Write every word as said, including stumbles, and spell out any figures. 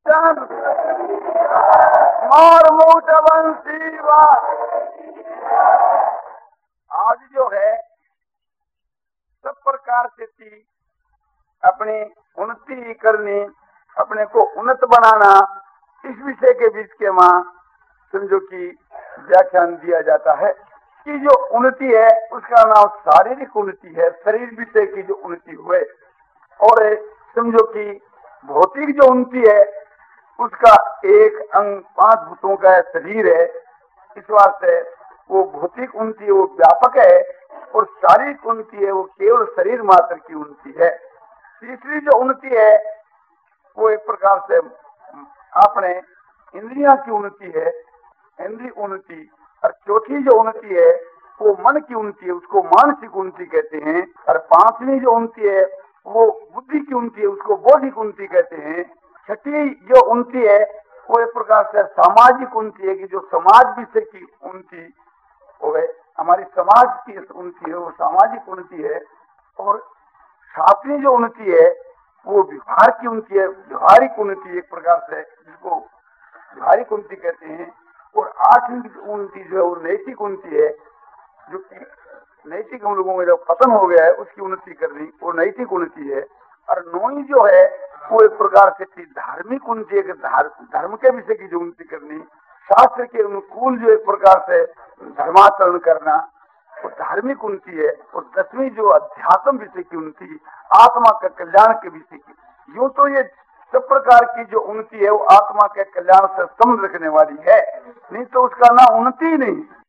मोर मुठ बंसी आज जो है सब प्रकार से थी अपनी उन्नति करनी, अपने को उन्नत बनाना, इस विषय के बीच के मां समझो कि व्याख्यान दिया जाता है कि जो उन्नति है उसका नाम शारीरिक उन्नति है, शरीर विषय की जो उन्नति हुए, और समझो कि भौतिक जो उन्नति है उसका एक अंग पांच भूतों का शरीर है। इस वास्ते वो भौतिक उन्नति वो व्यापक है और शारीरिक उन्नति है वो केवल शरीर मात्र की उन्नति है। तीसरी जो उन्नति है वो एक प्रकार से अपने इंद्रियों की उन्नति है, इंद्रिय उन्नति। और चौथी जो उन्नति है वो मन की उन्नति है, उसको मानसिक उन्नति कहते हैं। और पांचवी जो उन्नति है वो बुद्धि की उन्नति है, उसको बौद्धिक उन्नति कहते हैं। छठी जो उन्नति है वो एक प्रकार से सामाजिक उन्नति है कि जो समाज विषय की उन्नति हो गए, हमारी समाज की उन्नति है वो सामाजिक उन्नति है। और सातवीं जो उन्नति है वो व्यवहार की उन्नति है, व्यवहारिक उन्नति एक प्रकार से जिसको व्यवहारिक उन्नति कहते हैं। और आठवीं उन्नति जो है वो नैतिक उन्नति है, जो कि नैतिक हम लोगों में जो पतन हो गया है उसकी उन्नति करनी, वो नैतिक उन्नति है। और नौवीं जो है वो एक प्रकार से थी धार्मिक उन्नति है, धर्म के विषय की जो उन्नति करनी, शास्त्र के अनुकूल जो एक प्रकार से धर्माचरण करना, वो धार्मिक उन्नति है। और दसवीं जो अध्यात्म विषय की उन्नति, आत्मा के कल्याण के विषय की। यूं तो ये सब प्रकार की जो उन्नति है वो आत्मा के कल्याण से संबंध रखने वाली है, नहीं तो उसका नाम उन्नति ही नहीं।